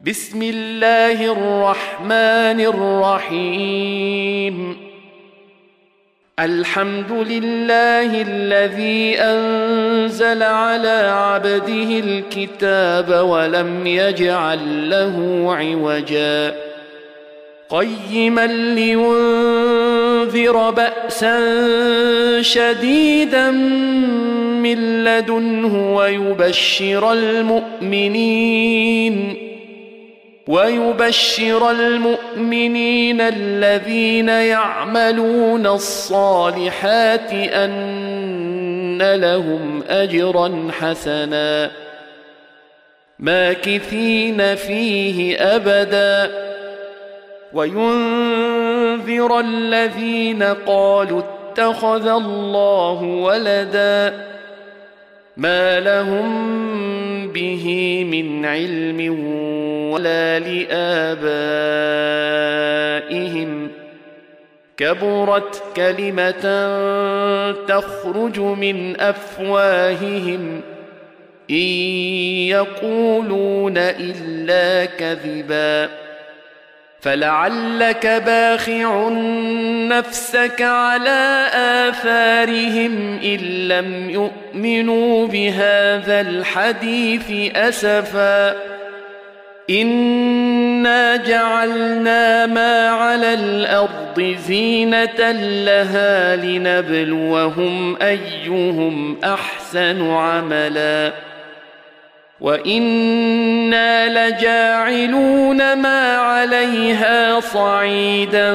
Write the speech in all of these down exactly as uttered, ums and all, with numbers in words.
بسم الله الرحمن الرحيم. الحمد لله الذي أنزل على عبده الكتاب ولم يجعل له عوجا قيما لينذر بأسا شديدا من لدنه ويبشر المؤمنين ويبشر المؤمنين الذين يعملون الصالحات أن لهم أجرا حسنا ماكثين فيه أبدا وينذر الذين قالوا اتخذ الله ولدا ما لهم به من علم ولا لآبائهم كبرت كلمة تخرج من أفواههم إن يقولون إلا كذبا فلعلك باخع نفسك على آثارهم إن لم يؤمنوا بهذا الحديث أسفا إنا جعلنا ما على الأرض زينة لها لنبلوهم أيهم أحسن عملا وإنا لجاعلون ما عليها صعيدا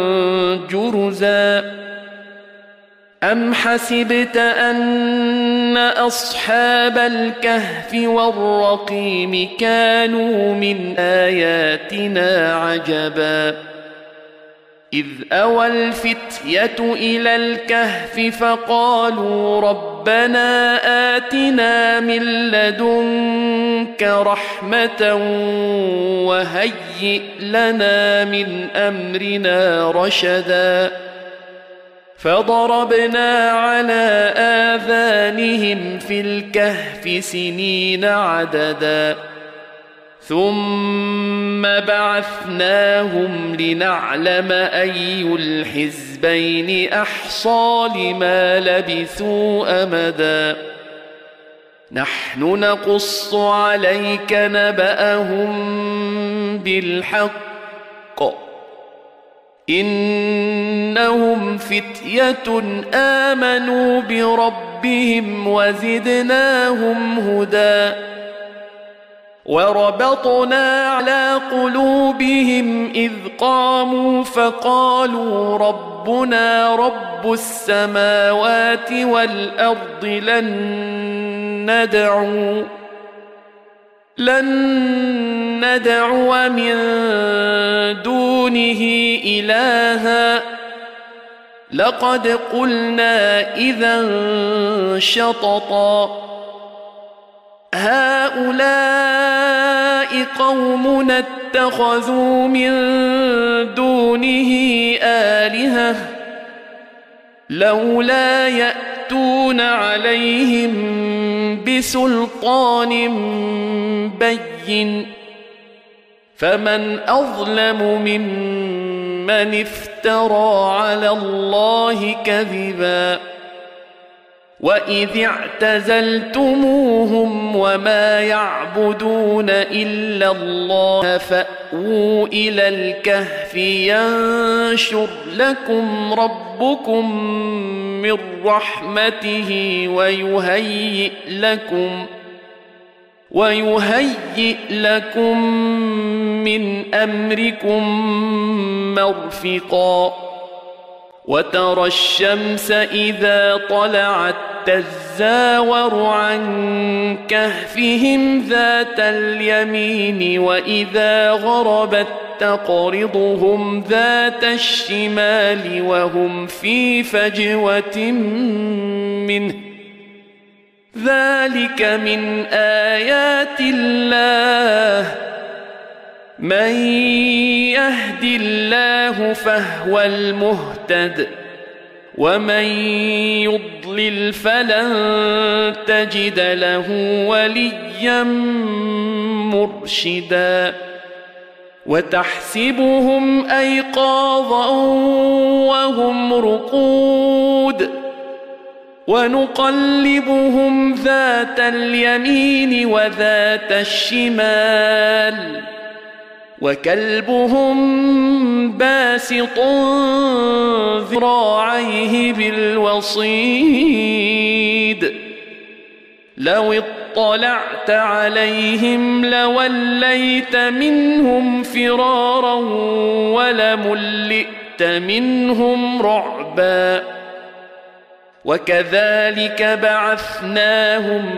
جرزا أم حسبت أن أصحاب الكهف والرقيم كانوا من آياتنا عجبا إذ أوى الفتية إلى الكهف فقالوا ربنا آتنا من لدنك رحمة وهيئ لنا من أمرنا رشدا فضربنا على آذانهم في الكهف سنين عددا ثم بعثناهم لنعلم أي الحزبين أحصى لما لبثوا أمدا نحن نقص عليك نبأهم بالحق إنهم فتية آمنوا بربهم وزدناهم هدى وربطنا على قلوبهم إذ قاموا فقالوا ربنا رب السماوات والأرض لن ندعو لن ندعو من دونه إلها لقد قلنا إذا شططا هؤلاء قومنا اتخذوا من دونه آلهة لولا يأتون عليهم بسلطان بين فمن أظلم ممن افترى على الله كذبا وإذ اعتزلتموهم وما يعبدون إلا الله فأووا إلى الكهف ينشر لكم ربكم من رحمته ويهيئ لكم ويهيئ لكم من أمركم مرفقا وترى الشمس إذا طلعت تزاور عن كهفهم ذات اليمين وإذا غربت تقرضهم ذات الشمال وهم في فجوة منه ذلك من آيات الله من يهد الله فهو المهتد ومن يضلل فلن تجد له وليا مرشدا وتحسبهم أيقاظا وهم رقود ونقلبهم ذات اليمين وذات الشمال وكلبهم باسط ذراعيه بالوصيد لو اطلعت عليهم لوليت منهم فرارا ولملئت منهم رعبا وكذلك بعثناهم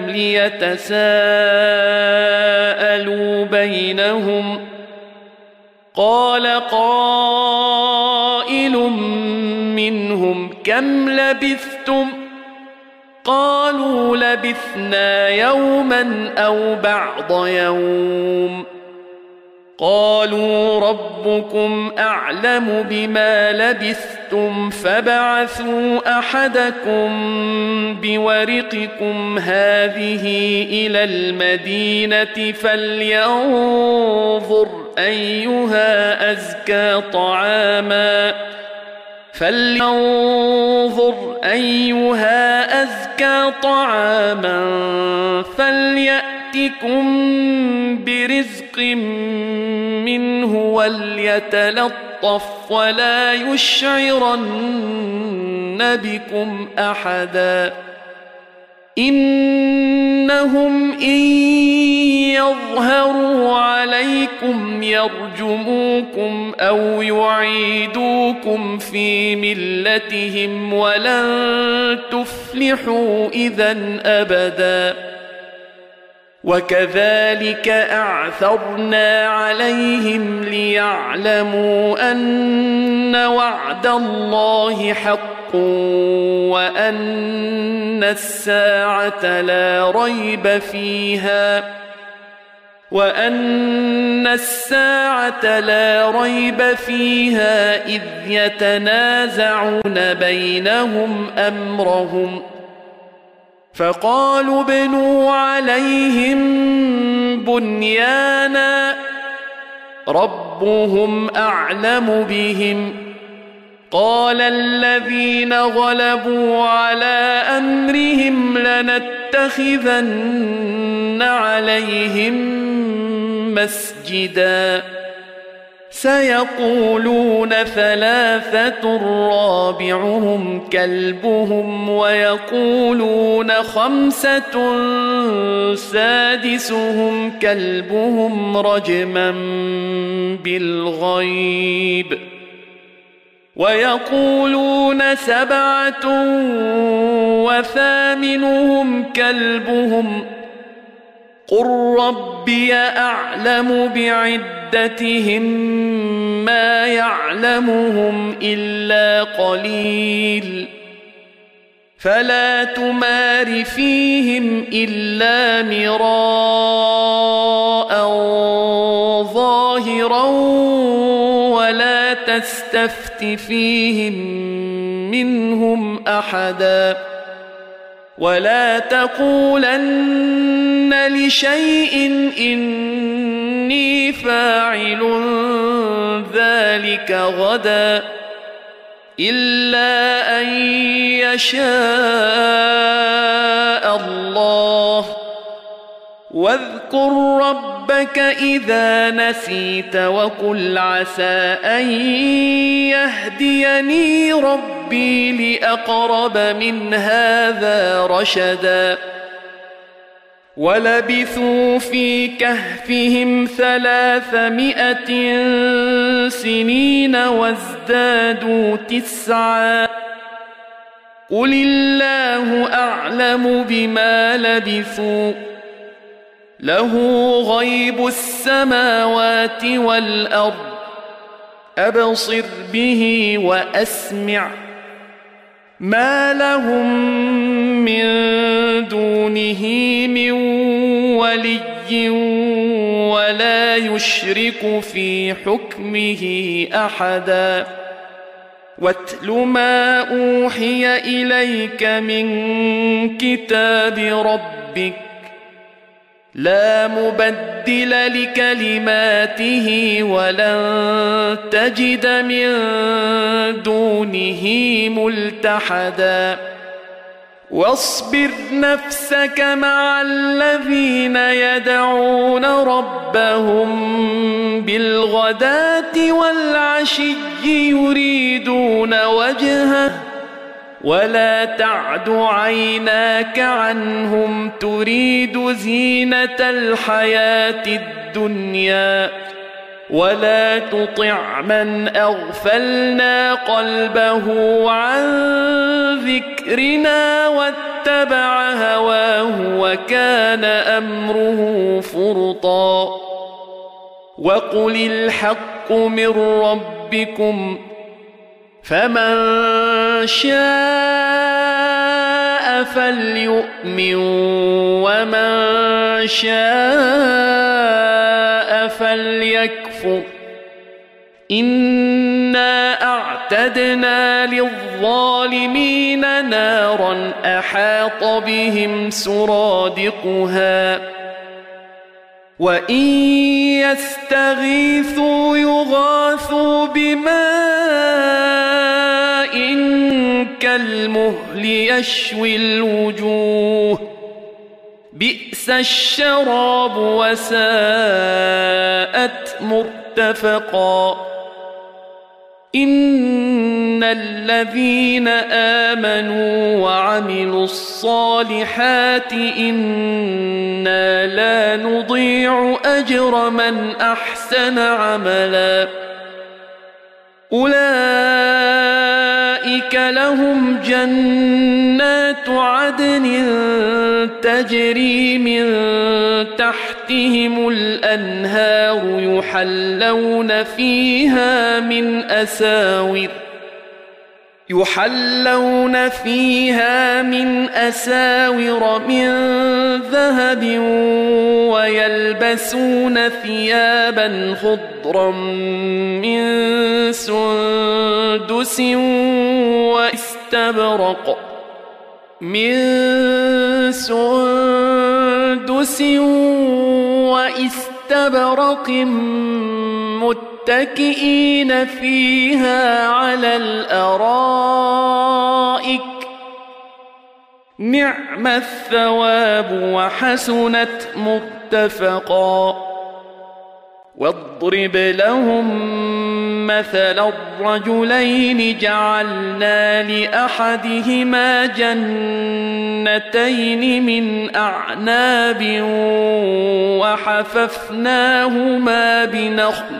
ليتساءلوا بينهم قال قائل منهم كم لبثتم قالوا لبثنا يوما أو بعض يوم قالوا ربكم أعلم بما لبثتم فبعثوا أحدكم بورقكم هذه إلى المدينة فلينظر أيها أزكى طعاما فلينظر أيها أزكى طعاما فليأتكم برزق منه وليتلطف ولا يشعرن بكم أحدا إنهم إن يظهروا عليكم يرجموكم أو يعيدوكم في ملتهم ولن تفلحوا إذا أبدا وكذلك أعثرنا عليهم ليعلموا أن وعد الله حق وأن الساعة لا ريب فيها وأن الساعة لا ريب فيها إذ يتنازعون بينهم أمرهم فقالوا ابنوا عليهم بنيانا ربهم أعلم بهم قال الذين غلبوا على أمرهم لنتخذن عليهم مسجدا سيقولون ثلاثة رابعهم كلبهم ويقولون خمسة سادسهم كلبهم رجما بالغيب ويقولون سبعة وثامنهم كلبهم قل ربي أعلم بعدتهم ما يعلمهم إلا قليل فلا تمار فيهم إلا مراء ظاهرا ولا تستفت فيهم منهم أحدا ولا تقولن لشيء إني فاعل ذلك غدا إلا أن يشاء الله واذكر ربك إذا نسيت وقل عسى أن يهديني ربي لأقرب من هذا رشدا ولبثوا في كهفهم ثلاثمائة سنين وازدادوا تسعا قل الله أعلم بما لبثوا له غيب السماوات والأرض أبصر به وأسمع ما لهم من دونه من ولي ولا يشرك في حكمه أحدا واتل ما أوحي إليك من كتاب ربك لا مبدل لكلماته ولن تجد من دونه ملتحدا واصبر نفسك مع الذين يدعون ربهم بالغداة والعشي يريدون وجهه ولا تعد عيناك عنهم تريد زينة الحياة الدنيا ولا تطع من أغفلنا قلبه عن ذكرنا واتبع هواه وكان أمره فرطا وقل الحق من ربكم فمن شاء فليؤمن ومن شاء فليكفر إنا أعتدنا للظالمين نارا أحاط بهم سرادقها وإن يستغيثوا يغاثوا بماء كالمهل يشوي الوجوه بئس الشراب وساءت مرتفقا إن الذين آمنوا وعملوا الصالحات إنا لا نضيع أجر من أحسن عملا أولئك لهم جنات عدن تجري من تحتهم الأنهار يحلون فيها من أساور يحلون فيها من أساور من ذهب ويلبسون ثيابا خضرا من سندس واستبرق من سندس واستبرق متكئين فيها على الأرائك نعم الثواب وحسنت مرتفقا واضرب لهم مثل الرجلين جعلنا لأحدهما جنتين من أعناب وحففناهما بنخل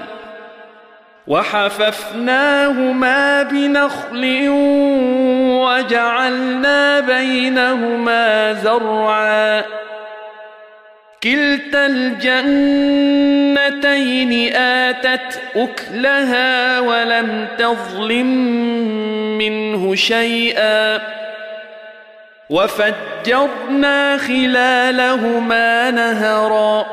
وحففناهما بنخل وجعلنا بينهما زرعا كلتا الجنتين آتت أكلها ولم تظلم منه شيئا وفجرنا خلالهما نهرا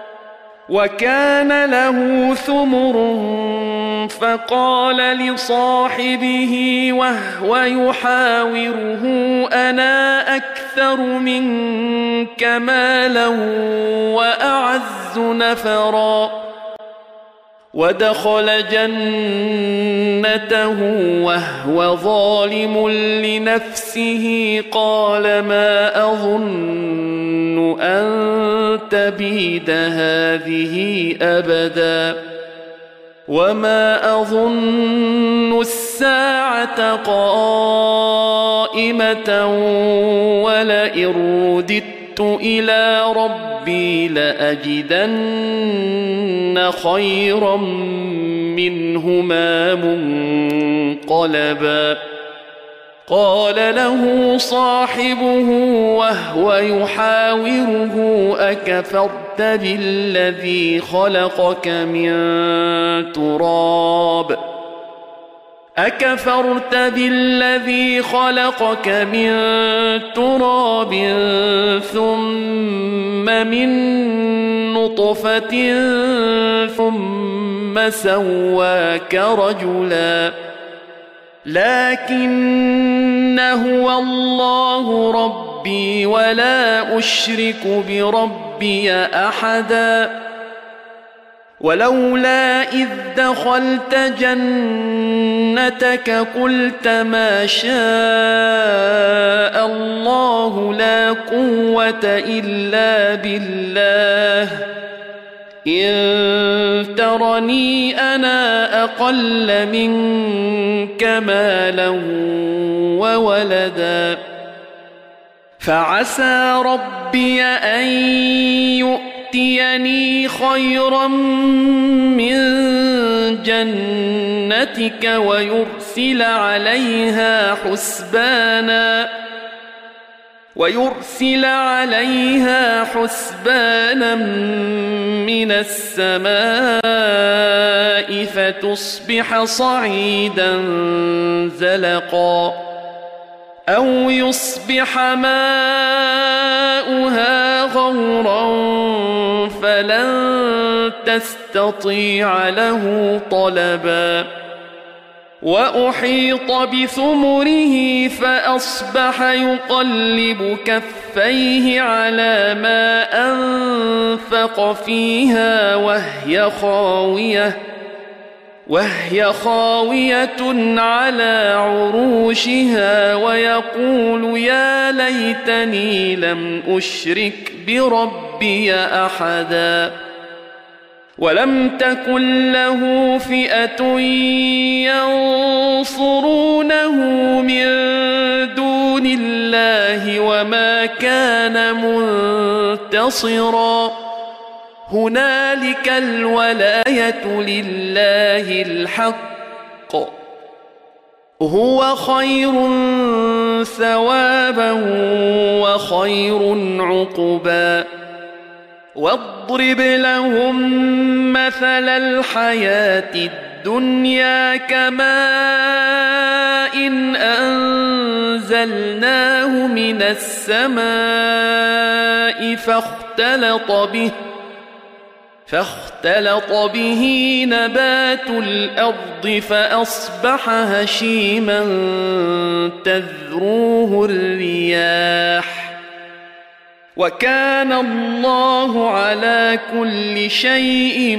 وكان له ثمر فقال لصاحبه وهو يحاوره أنا أكثر منك مالا وأعز نفرا ودخل جنته وهو ظالم لنفسه قال ما أظن أن تبيد هذه أبدا وما أظن الساعة قائمة ولئن رددت إلى ربي لأجدن خيرا منهما منقلبا قال له صاحبه وهو يحاوره أكفرت بالذي خلقك من تراب أكفرت بالذي خلقك من تراب ثم من نطفة ثم سواك رجلا لكن هو الله ربي ولا أشرك بربي أحدا ولولا إذ دخلت جنتك قلت ما شاء الله لا قوة إلا بالله إن ترني أنا أقل منك مالا وولدا فعسى ربي أن يؤتيني خيرا من جنتك ويرسل عليها حسبانا ويرسل عليها حسبانا من السماء فتصبح صعيدا زلقا أو يصبح ماؤها غورا فلن تستطيع له طلبا وأحيط بثمره فأصبح يقلب كفيه على ما أنفق فيها وهي خاوية وهي خاوية على عروشها ويقول يا ليتني لم أشرك بربي أحدا ولم تكن له فئة ينصرونه من دون الله وما كان منتصرا هنالك الولاية لله الحق هو خير ثوابا وخير عقبا واضرب لهم مثل الحياة الدنيا كماء إن أنزلناه من السماء فاختلط به فاختلط به نبات الأرض فأصبح هشيما تذروه الرياح وكان الله على كل شيء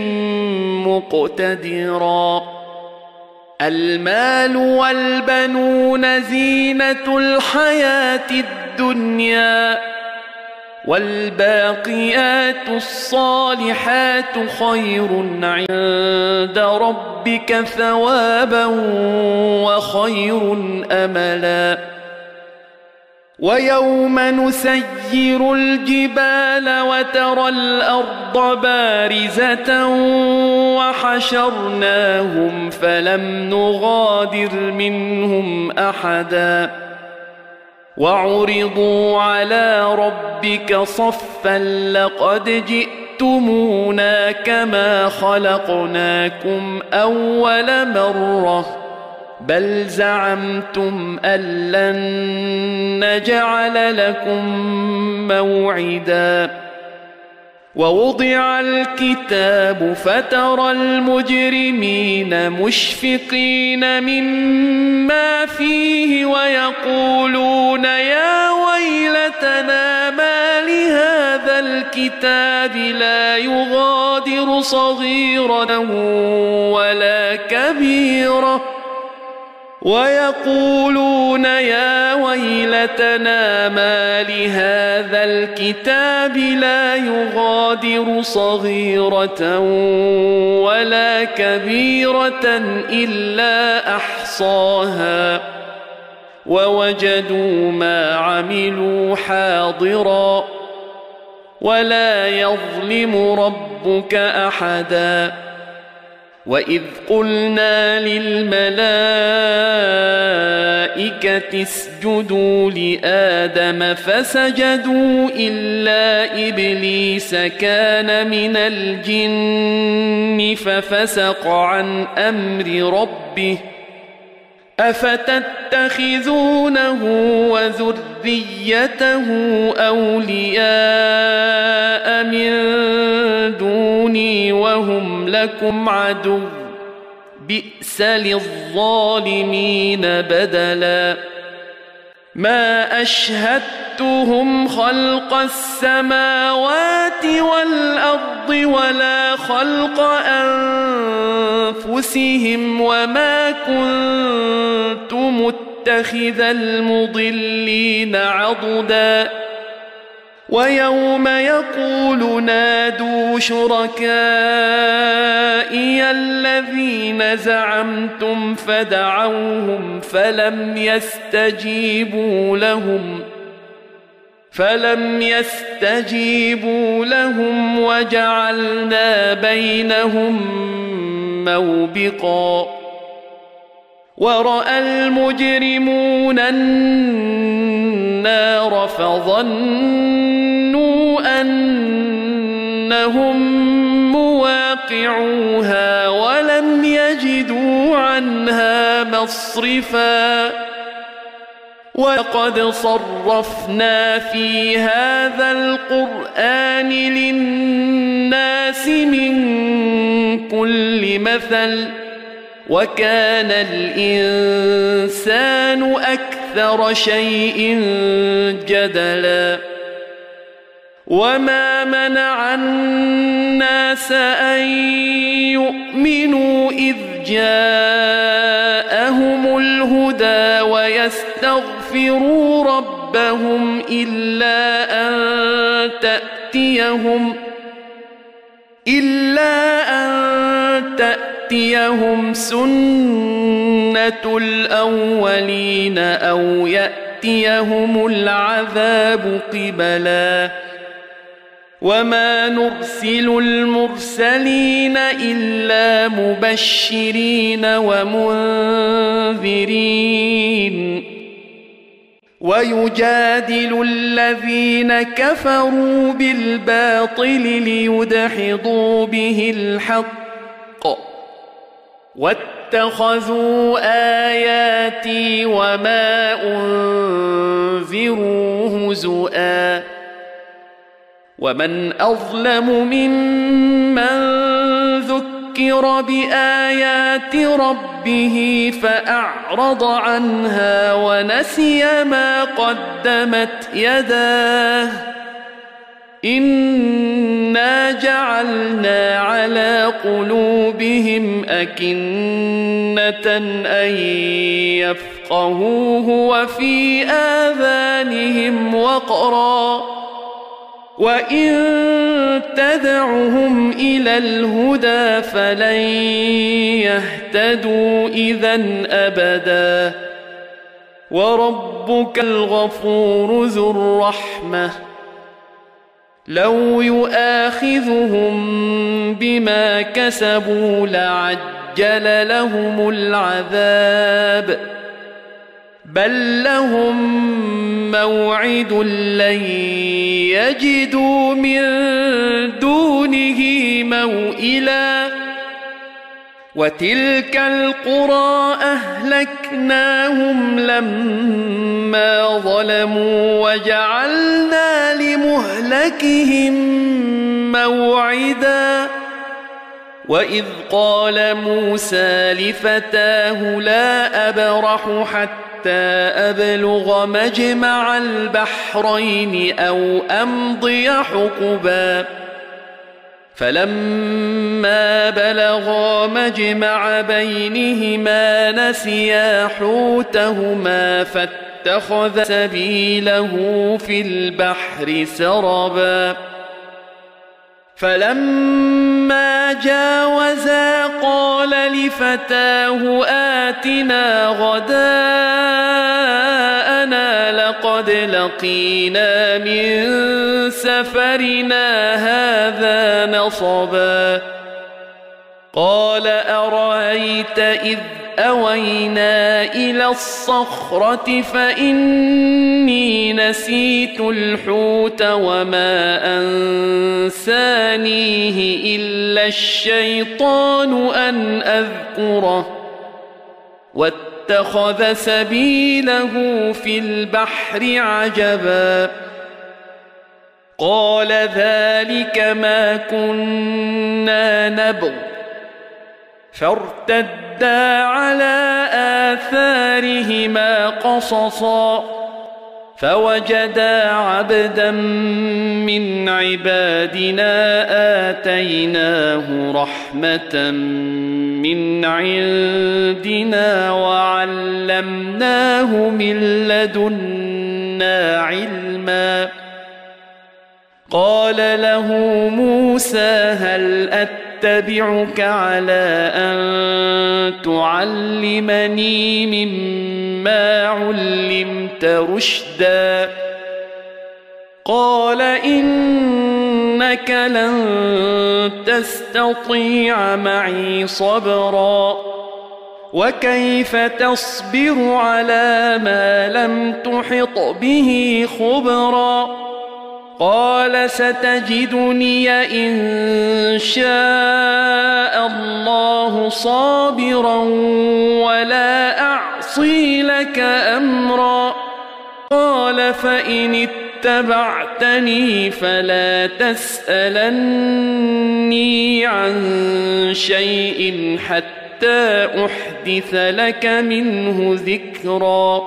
مقتدرا المال والبنون زينة الحياة الدنيا والباقيات الصالحات خير عند ربك ثوابا وخير أملا ويوم نسير الجبال وترى الأرض بارزة وحشرناهم فلم نغادر منهم أحدا وعرضوا على ربك صفا لقد جئتمونا كما خلقناكم أول مرة بل زعمتم أن لن نجعل لكم موعدا ووضع الكتاب فترى المجرمين مشفقين مما فيه ويقولون يا ويلتنا ما لهذا الكتاب لا يغادر صغيرة ولا كبيرة ويقولون يا ويلتنا ما لهذا الكتاب لا يغادر صغيرة ولا كبيرة إلا أحصاها ووجدوا ما عملوا حاضرا ولا يظلم ربك أحدا وإذ قلنا للملائكة اسجدوا لآدم فسجدوا إلا إبليس كان من الجن ففسق عن أمر ربه أفتتخذونه وذريته أولياء من دوني وهم لكم عدو بئس للظالمين بدلا ما أشهدتهم خلق السماوات والأرض ولا خلق أنفسهم وما كنت متخذ المضلين عضدا ويوم يقول نادوا شركائي الذين زعمتم فدعوهم فلم يستجيبوا لهم فلم يستجيبوا لهم وجعلنا بينهم موبقا ورأى المجرمون النار فظنوا أنهم مواقعوها ولم يجدوا عنها مصرفا وقد صرفنا في هذا القرآن للناس من كل مثل وكان الإنسان أكثر شيء جدلا وما منع الناس أن يؤمنوا إذ جاءهم الهدى ويستغفروا ربهم إلا أن تأتيهم إلا أن تأتيهم سنة الأولين أو يأتيهم العذاب قبلا وما نرسل المرسلين إلا مبشرين ومنذرين ويجادل الذين كفروا بالباطل ليدحضوا به الحق واتخذوا آياتي وما أنذروا هزؤا ومن أظلم ممن ذكر بآيات ربه فأعرض عنها ونسي ما قدمت يداه إنا جعلنا على قلوبهم أكنة أن يفقهوه وفي آذانهم وقرا وإن تدعهم إلى الهدى فلن يهتدوا إذا أبدا وربك الغفور ذو الرحمة لو يؤاخذهم بما كسبوا لعجل لهم العذاب بل لهم موعد لن يجدوا من دونه موئلا وتلك القرى أهلكناهم لما ظلموا وجعلنا لمهلكهم موعدا وإذ قال موسى لفتاه لا أبرح حتى أبلغ مجمع البحرين أو أمضي حقبا فلما بلغا مجمع بينهما نسيا حوتهما فاتخذ سبيله في البحر سربا فلما جاوزا قال لفتاه آتنا غداءنا لقد لقينا من سفرنا هذا نصبا قال أرأيت إذ أوينا إلى الصخرة فإني نسيت الحوت وما أنسانيه إلا الشيطان أن أذكره واتخذ سبيله في البحر عجبا قال ذلك ما كنا نبغ فارتدا على آثارهما قصصا فوجدا عبدا من عبادنا آتيناه رحمة من عندنا وعلمناه من لدنا علما قال له موسى هل أتبعك على أن تعلمني مما علمت رشدا قال إنك لن تستطيع معي صبرا وكيف تصبر على ما لم تحط به خبرا قال ستجدني إن شاء الله صابرا ولا أعصي لك أمرا قال فإن اتبعتني فلا تسألني عن شيء حتى أحدث لك منه ذكرا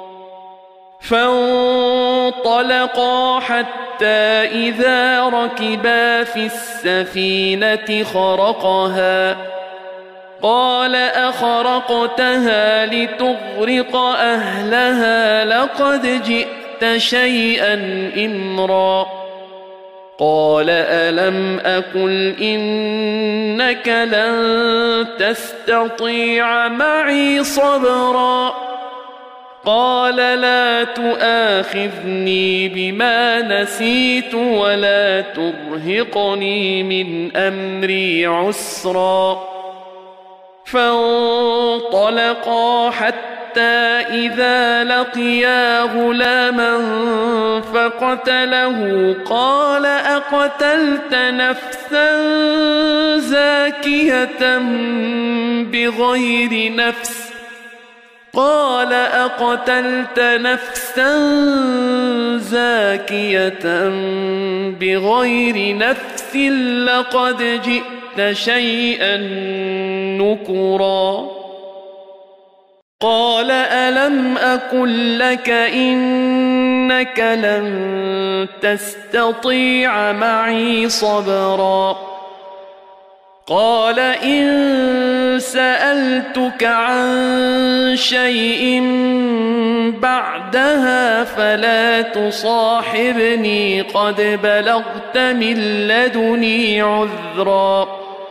فانطلقا حتى إذا ركبا في السفينة خرقها قال أخرقتها لتغرق أهلها لقد جئت شيئا إمرا قال ألم أقل إنك لن تستطيع معي صبرا قال لا تؤاخذني بما نسيت ولا ترهقني من أمري عسرا فانطلقا حتى إذا لقيا غلاما فقتله قال أقتلت نفسا زاكية بغير نفس قال أقتلت نفسا زاكية بغير نفس لقد جئت شيئا نكرا قال ألم أقل لك إنك لن تستطيع معي صبرا قال إن سألتك عن شيء بعدها فلا تصاحبني قد بلغت من لدني عذرا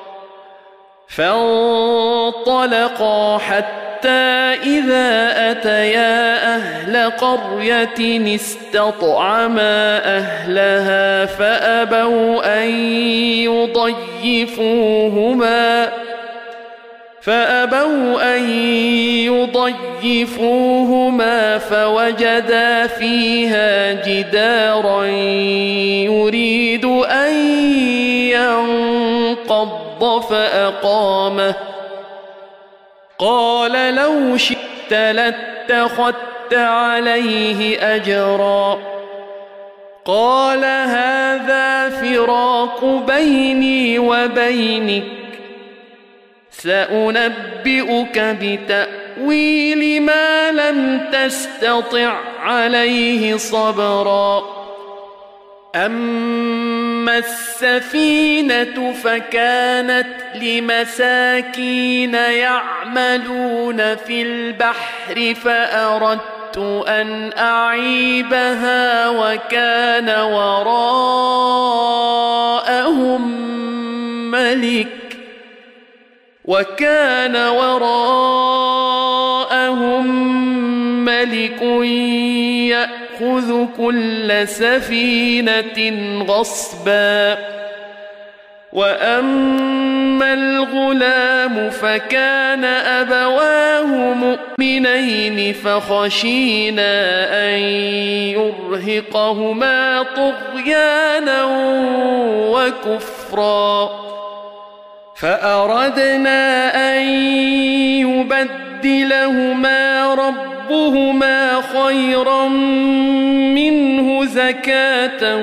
فانطلقا حتى إذا أتيا أهل قرية استطعما أهلها فأبوا أن يضيفوهما فأبوا أن يضيفوهما فوجدا فيها جدارا يريد أن ينقض فأقامه قال لو شئت لاتخذت عليه أجرا قال هذا فراق بيني وبينك سأنبئك بتأويل ما لم تستطع عليه صبرا أما السفينة فكانت لمساكين يعملون في البحر فأردت أن أعيبها وكان وراءهم ملك وكان وراءهم ملك يأخذ كل سفينة غصبا وأما الغلام فكان أبواه مؤمنين فخشينا أن يرهقهما طغيانا وكفرا فأردنا أن يبدلهما ربهما خيرا منه زكاة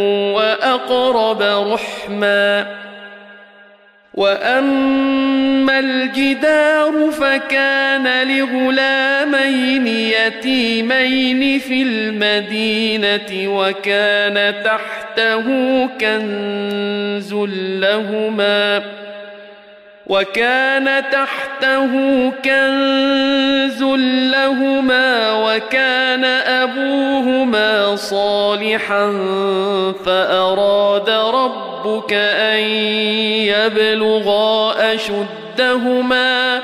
وأقرب رحما وأما أما الجدار فكان لغلامين يتيمين في المدينة وكان تحته كنز لهما وكان تحته كنز لهما وكان أبوهما صالحا فأراد ربك أن يبلغا أشدهما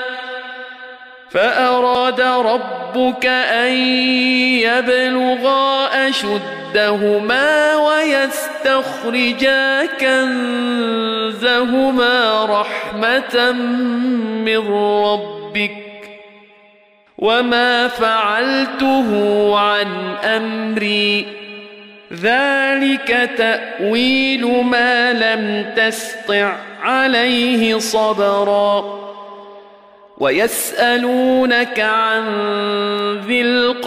فأراد ربك أن يبلغا أشدهما ويستخرجا كنزهما رحمة من ربك وما فعلته عن أمري ذلك تأويل ما لم تسطع عليه صبرا ويسألونك عن ذي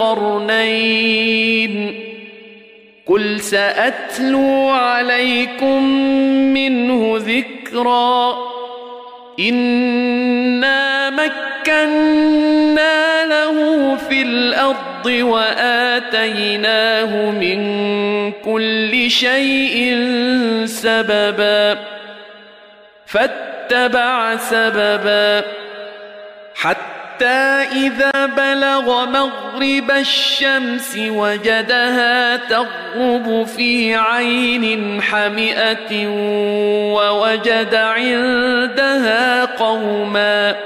القرنين قل سأتلو عليكم منه ذكرا إنا مكنا له في الأرض وآتيناه من كل شيء سببا فاتبع سببا حتى إذا بلغ مغرب الشمس وجدها تغرب في عين حمئة ووجد عندها قوما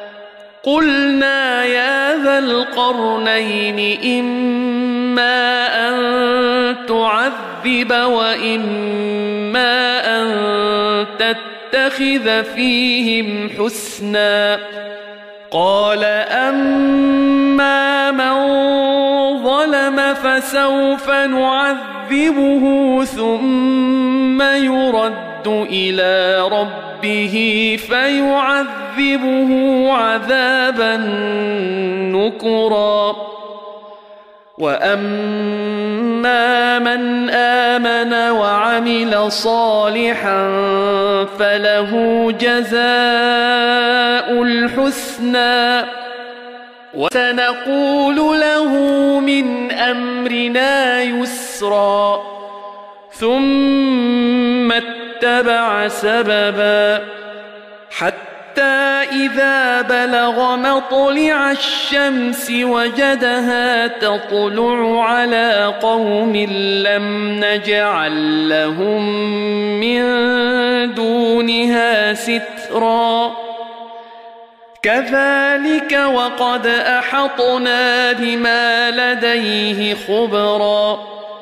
قلنا يا ذا القرنين إما أن تعذب وإما أن تتخذ فيهم حسنا قال أما من ظلم فسوف نعذبه ثم يرد إلى ربه فيعذبه عذابا نكرا وأما من آمن وعمل صالحا فله جزاء الحسنى وسنقول له من أمرنا يسرا ثم اتبع سببا حتى إذا بلغ مطلع الشمس وجدها تطلع على قوم لم نجعل لهم من دونها سترا كذلك وقد أحطنا بما لديه خبرا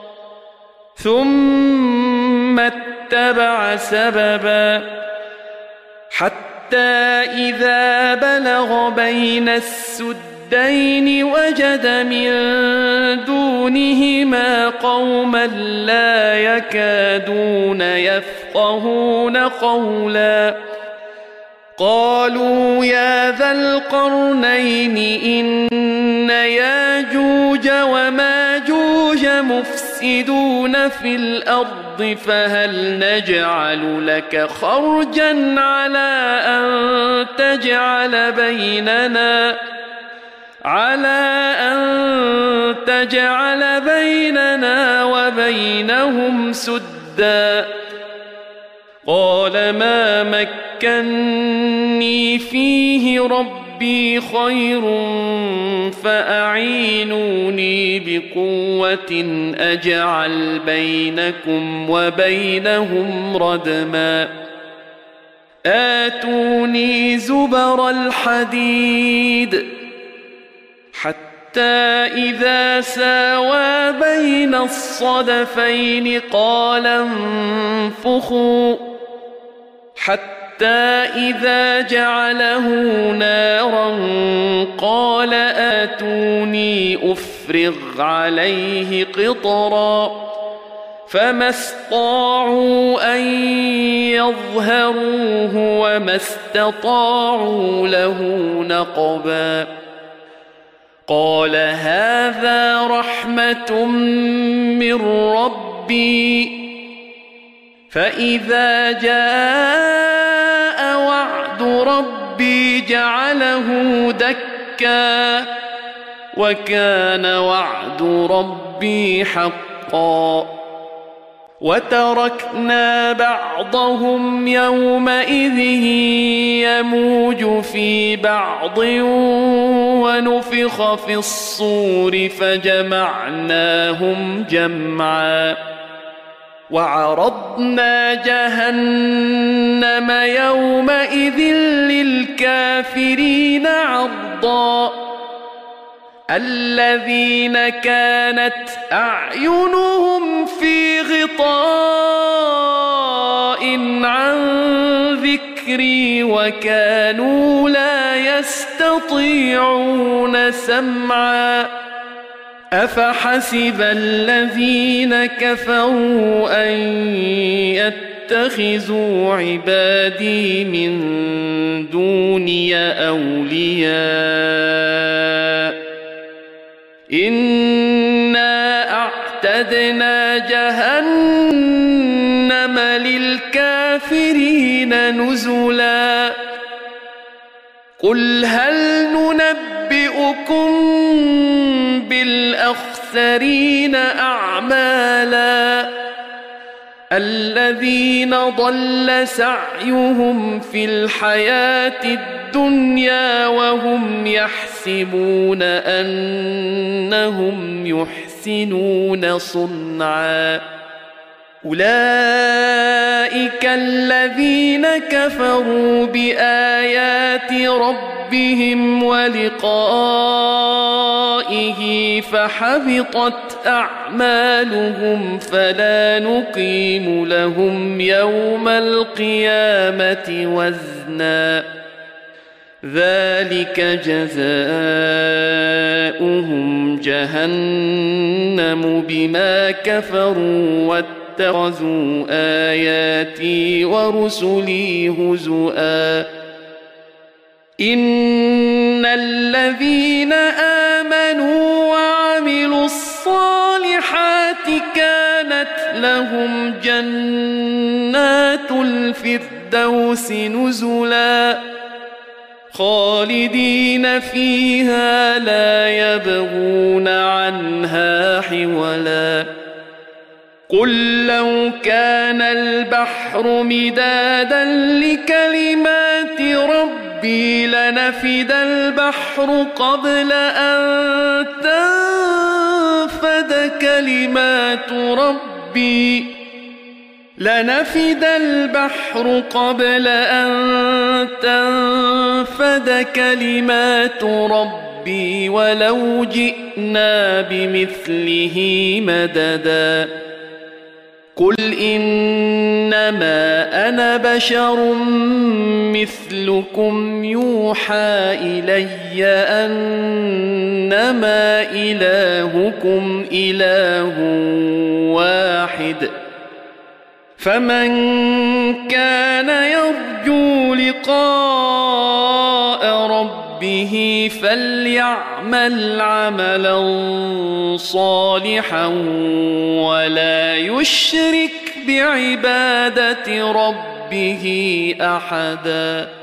ثم اتبع سببا حتى إذا بلغ بين السدين وجد من دونهما قوما لا يكادون يفقهون قولا قالوا يا ذا القرنين إن ياجوج وماجوج مفسدون في الأرض فهل نجعل لك خرجا على أن تجعل بيننا على أن تجعل بيننا وبينهم سدا قال ما مكني فيه ربي خير فأعينوني بقوة أجعل بينكم وبينهم ردما آتوني زبر الحديد حتى إذا ساوى بين الصدفين قال انفخوا حتى إذا جعله نارا قال آتوني أفرغ عليه قطرا فما استطاعوا أن يظهروه وما استطاعوا له نقبا قال هذا رحمة من ربي فإذا جاء وعد ربي ربي جعله دكا وكان وعد ربي حقا وتركنا بعضهم يومئذ يموج في بعض ونفخ في الصور فجمعناهم جمعا وعرضنا جهنم يومئذ للكافرين عرضا الذين كانت أعينهم في غطاء عن ذكري وكانوا لا يستطيعون سمعا أفحسب الذين كفروا أن يتخذوا عبادي من دوني أولياء إنا أعتدنا جهنم للكافرين نزلا قل هل ننبئكم بالأخسرين أعمالا الذين ضل سعيهم في الحياة الدنيا وهم يحسبون أنهم يحسنون صنعا أولئك الذين كفروا بآيات ربهم ولقائه فحبطت أعمالهم فلا نقيم لهم يوم القيامة وزنا ذلك جزاؤهم جهنم بما كفروا واتخذوا آياتي ورسلي هزؤا إن الذين آمنوا وعملوا الصالحات كانت لهم جنات الفردوس نزلا خالدين فيها لا يبغون عنها حولا قل لو كان البحر مدادا لكلمات ربي لنفد البحر قبل أن تنفد كلمات ربي لنفد البحر قبل أن تنفد كلمات ربي ولو جئنا بمثله مددا قل إنما أنا بشر مثلكم يوحى إلي أنما إلهكم إله واحد فمن كان يرجو لقاء ربه فليعمل عملا صالحا ولا يشرك بعبادة ربه أحدا.